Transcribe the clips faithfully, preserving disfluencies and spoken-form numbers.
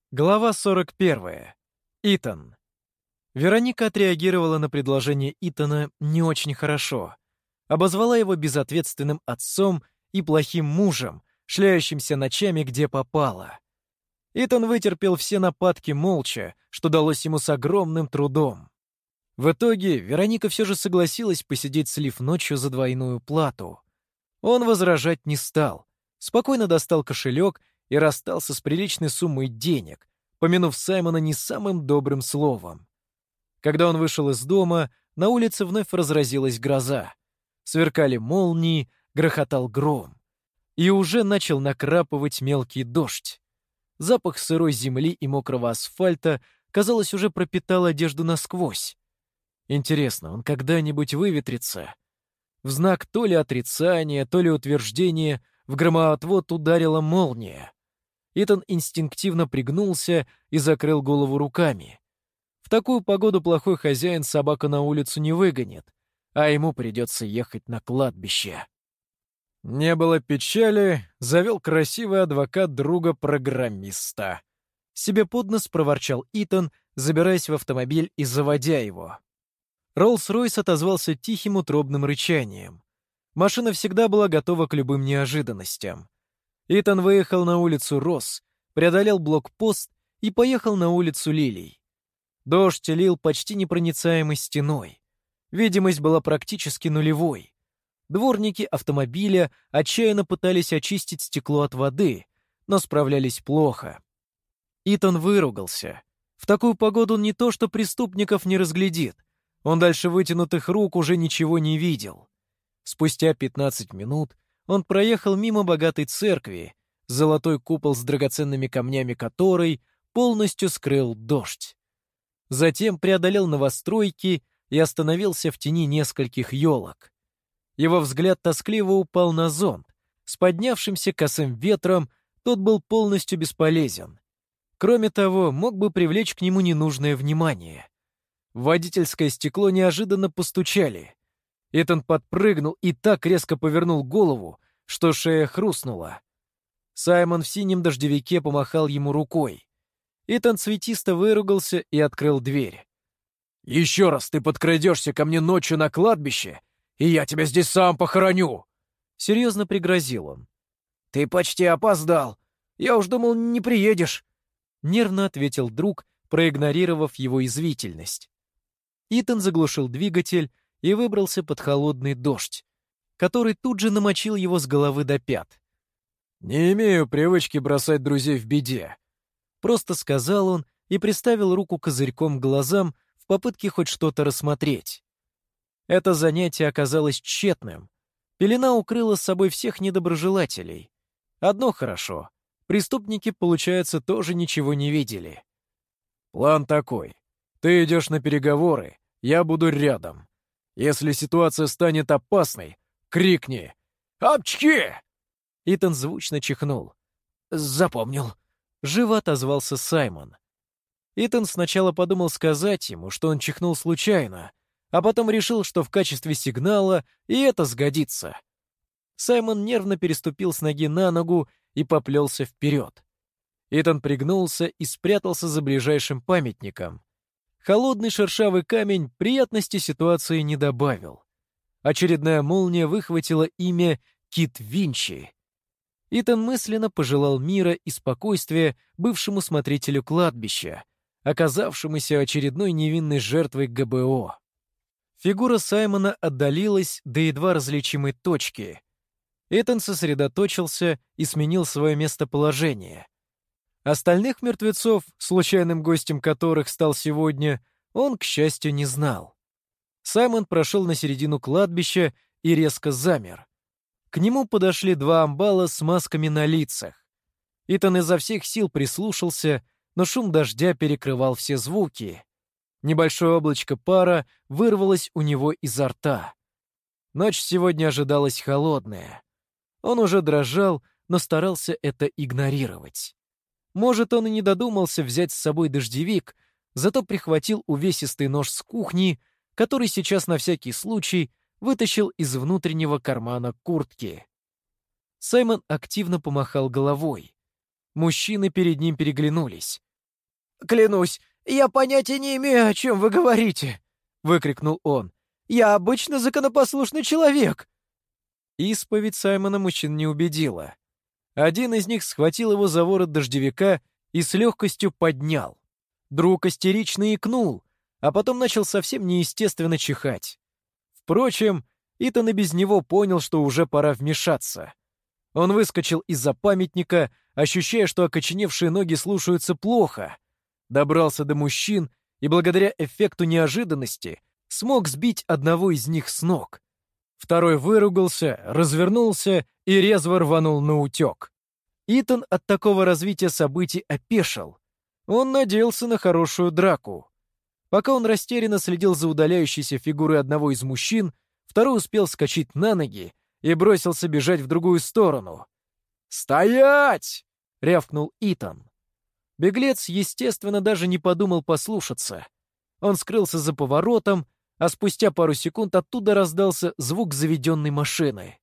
Глава сорок первая. Итан. Вероника отреагировала на предложение Итана не очень хорошо. Обозвала его безответственным отцом и плохим мужем, шляющимся ночами где попало. Итан вытерпел все нападки молча, что далось ему с огромным трудом. В итоге Вероника все же согласилась посидеть с Лив ночью за двойную плату. Он возражать не стал, спокойно достал кошелек и расстался с приличной суммой денег, помянув Саймона не самым добрым словом. Когда он вышел из дома, на улице вновь разразилась гроза. Сверкали молнии, грохотал гром. И уже начал накрапывать мелкий дождь. Запах сырой земли и мокрого асфальта, казалось, уже пропитал одежду насквозь. Интересно, он когда-нибудь выветрится? В знак то ли отрицания, то ли утверждения в громоотвод ударила молния. Итан инстинктивно пригнулся и закрыл голову руками. В такую погоду плохой хозяин собаку на улицу не выгонит, а ему придется ехать на кладбище. Не было печали, завел красивый адвокат друга-программиста. Себе под нос проворчал Итан, забираясь в автомобиль и заводя его. Роллс-Ройс отозвался тихим утробным рычанием. Машина всегда была готова к любым неожиданностям. Итан выехал на улицу Росс, преодолел блокпост и поехал на улицу Лилий. Дождь лил почти непроницаемой стеной. Видимость была практически нулевой. Дворники автомобиля отчаянно пытались очистить стекло от воды, но справлялись плохо. Итан выругался. В такую погоду он не то что преступников не разглядит, он дальше вытянутых рук уже ничего не видел. Спустя пятнадцать минут он проехал мимо богатой церкви, золотой купол с драгоценными камнями которой полностью скрыл дождь. Затем преодолел новостройки и остановился в тени нескольких елок. Его взгляд тоскливо упал на зонт. С поднявшимся косым ветром тот был полностью бесполезен. Кроме того, мог бы привлечь к нему ненужное внимание. В водительское стекло неожиданно постучали. Итан подпрыгнул и так резко повернул голову, что шея хрустнула. Саймон в синем дождевике помахал ему рукой. Итан цветисто выругался и открыл дверь. «Еще раз ты подкрадешься ко мне ночью на кладбище, и я тебя здесь сам похороню!» Серьезно пригрозил он. «Ты почти опоздал. Я уж думал, не приедешь!» Нервно ответил друг, проигнорировав его язвительность. Итан заглушил двигатель и выбрался под холодный дождь, который тут же намочил его с головы до пят. «Не имею привычки бросать друзей в беде», — просто сказал он и приставил руку козырьком к глазам в попытке хоть что-то рассмотреть. Это занятие оказалось тщетным. Пелена укрыла с собой всех недоброжелателей. Одно хорошо — преступники, получается, тоже ничего не видели. «План такой. Ты идешь на переговоры, я буду рядом. Если ситуация станет опасной, крикни «Апчхи!» Итан звучно чихнул. «Запомнил», — живо отозвался Саймон. Итан сначала подумал сказать ему, что он чихнул случайно, а потом решил, что в качестве сигнала и это сгодится. Саймон нервно переступил с ноги на ногу и поплелся вперед. Итан пригнулся и спрятался за ближайшим памятником. Холодный шершавый камень приятности ситуации не добавил. Очередная молния выхватила имя Кит Винчи. Итан мысленно пожелал мира и спокойствия бывшему смотрителю кладбища, оказавшемуся очередной невинной жертвой гэ бэ о. Фигура Саймона отдалилась до едва различимой точки. Итан сосредоточился и сменил свое местоположение. Остальных мертвецов, случайным гостем которых стал сегодня, он, к счастью, не знал. Саймон прошел на середину кладбища и резко замер. К нему подошли два амбала с масками на лицах. Итан изо всех сил прислушался, но шум дождя перекрывал все звуки. Небольшое облачко пара вырвалось у него изо рта. Ночь сегодня ожидалась холодная. Он уже дрожал, но старался это игнорировать. Может, он и не додумался взять с собой дождевик, зато прихватил увесистый нож с кухни, который сейчас на всякий случай вытащил из внутреннего кармана куртки. Саймон активно помахал головой. Мужчины перед ним переглянулись. «Клянусь, я понятия не имею, о чем вы говорите!» — выкрикнул он. «Я обычно законопослушный человек!» Исповедь Саймона мужчин не убедила. Один из них схватил его за ворот дождевика и с легкостью поднял. Друг истерично икнул, а потом начал совсем неестественно чихать. Впрочем, Итан и без него понял, что уже пора вмешаться. Он выскочил из-за памятника, ощущая, что окоченевшие ноги слушаются плохо, добрался до мужчин и благодаря эффекту неожиданности смог сбить одного из них с ног. Второй выругался, развернулся и резво рванул наутек. Итан от такого развития событий опешил. Он надеялся на хорошую драку. Пока он растерянно следил за удаляющейся фигурой одного из мужчин, второй успел вскочить на ноги и бросился бежать в другую сторону. «Стоять!» — рявкнул Итан. Беглец, естественно, даже не подумал послушаться. Он скрылся за поворотом, а спустя пару секунд оттуда раздался звук заведенной машины.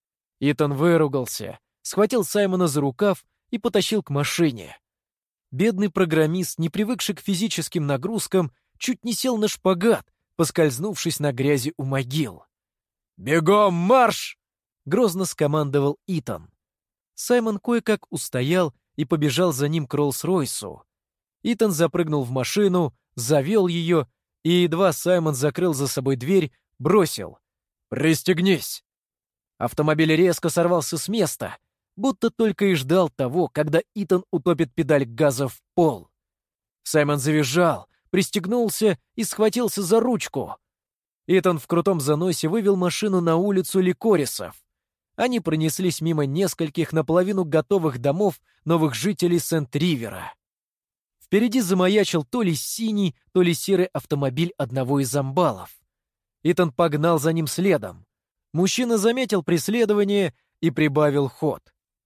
Итан выругался, схватил Саймона за рукав и потащил к машине. Бедный программист, не привыкший к физическим нагрузкам, чуть не сел на шпагат, поскользнувшись на грязи у могил. «Бегом марш!» — грозно скомандовал Итан. Саймон кое-как устоял и побежал за ним к Роллс-Ройсу. Итан запрыгнул в машину, завел ее, и едва Саймон закрыл за собой дверь, бросил: «Пристегнись!». Автомобиль резко сорвался с места, будто только и ждал того, когда Итан утопит педаль газа в пол. Саймон завизжал, пристегнулся и схватился за ручку. Итан в крутом заносе вывел машину на улицу Ликорисов. Они пронеслись мимо нескольких наполовину готовых домов новых жителей Сент-Ривера. Впереди замаячил то ли синий, то ли серый автомобиль одного из амбалов. Итан погнал за ним следом. Мужчина заметил преследование и прибавил ход.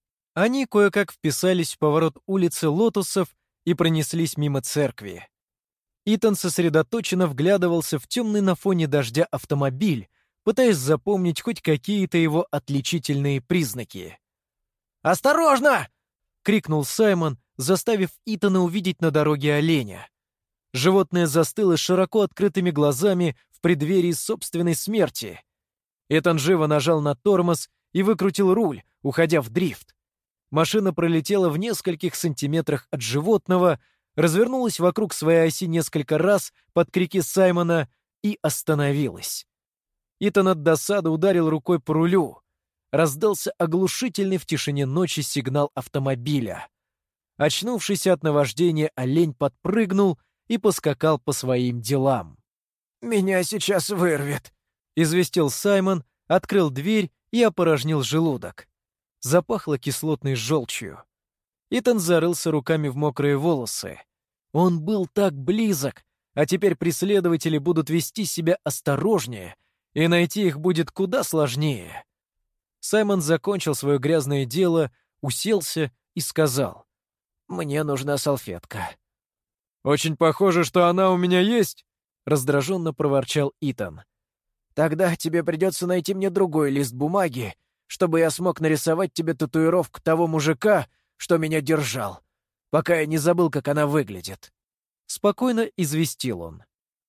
Они кое-как вписались в поворот улицы Лотусов и пронеслись мимо церкви. Итан сосредоточенно вглядывался в темный на фоне дождя автомобиль, пытаясь запомнить хоть какие-то его отличительные признаки. «Осторожно!» — крикнул Саймон, заставив Итана увидеть на дороге оленя. Животное застыло с широко открытыми глазами в преддверии собственной смерти. Итан живо нажал на тормоз и выкрутил руль, уходя в дрифт. Машина пролетела в нескольких сантиметрах от животного, развернулась вокруг своей оси несколько раз под крики Саймона и остановилась. Итан от досады ударил рукой по рулю. Раздался оглушительный в тишине ночи сигнал автомобиля. Очнувшийся от наваждения олень подпрыгнул и поскакал по своим делам. «Меня сейчас вырвет», — известил Саймон, открыл дверь и опорожнил желудок. Запахло кислотной желчью. Итан зарылся руками в мокрые волосы. Он был так близок, а теперь преследователи будут вести себя осторожнее, и найти их будет куда сложнее. Саймон закончил свое грязное дело, уселся и сказал: «Мне нужна салфетка». «Очень похоже, что она у меня есть», — раздраженно проворчал Итан. «Тогда тебе придется найти мне другой лист бумаги, чтобы я смог нарисовать тебе татуировку того мужика, что меня держал, пока я не забыл, как она выглядит». Спокойно известил он.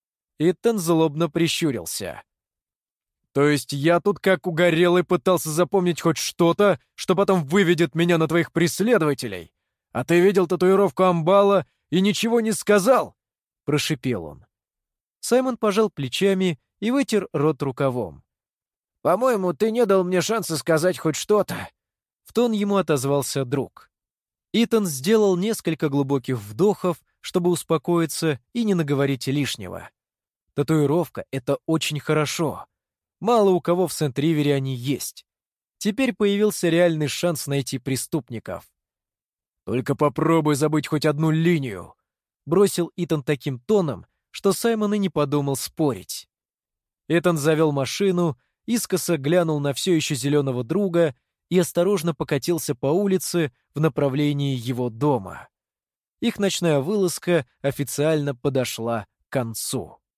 Итан злобно прищурился. «То есть я тут как угорелый пытался запомнить хоть что-то, что потом выведет меня на твоих преследователей? А ты видел татуировку амбала и ничего не сказал?» — прошипел он. Саймон пожал плечами и вытер рот рукавом. «По-моему, ты не дал мне шанса сказать хоть что-то», — в тон ему отозвался друг. Итан сделал несколько глубоких вдохов, чтобы успокоиться и не наговорить лишнего. Татуировка — это очень хорошо. Мало у кого в Сент-Ривере они есть. Теперь появился реальный шанс найти преступников. «Только попробуй забыть хоть одну линию», — бросил Итан таким тоном, что Саймон и не подумал спорить. Итан завел машину, искоса глянул на все еще зеленого друга и осторожно покатился по улице в направлении его дома. Их ночная вылазка официально подошла к концу.